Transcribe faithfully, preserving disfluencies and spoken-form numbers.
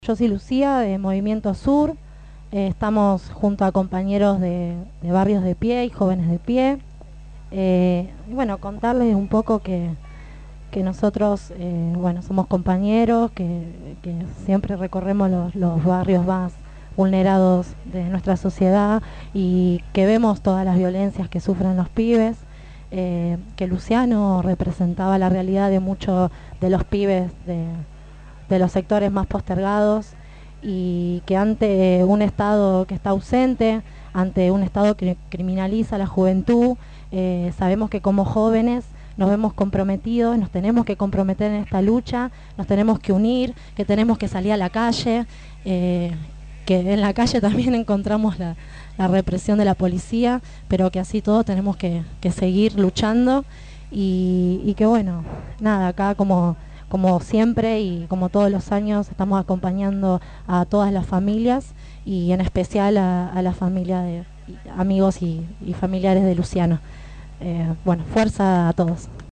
Yo soy Lucía de Movimiento Sur, eh, estamos junto a compañeros de, de barrios de pie y jóvenes de pie. Eh, y bueno, contarles un poco que, que nosotros eh, bueno, somos compañeros, que, que siempre recorremos los, los barrios más vulnerados de nuestra sociedad y que vemos todas las violencias que sufren los pibes. Eh, que Luciano representaba la realidad de muchos de los pibes de de los sectores más postergados y que ante un Estado que está ausente, ante un Estado que criminaliza a la juventud, eh, sabemos que como jóvenes nos vemos comprometidos, nos tenemos que comprometer en esta lucha, nos tenemos que unir, que tenemos que salir a la calle, eh, que en la calle también encontramos la, la represión de la policía, pero que así todo tenemos que, que seguir luchando y, y que bueno, nada, acá como Como siempre y como todos los años estamos acompañando a todas las familias y en especial a, a la familia de amigos y, y familiares de Luciano. Eh, bueno, fuerza a todos.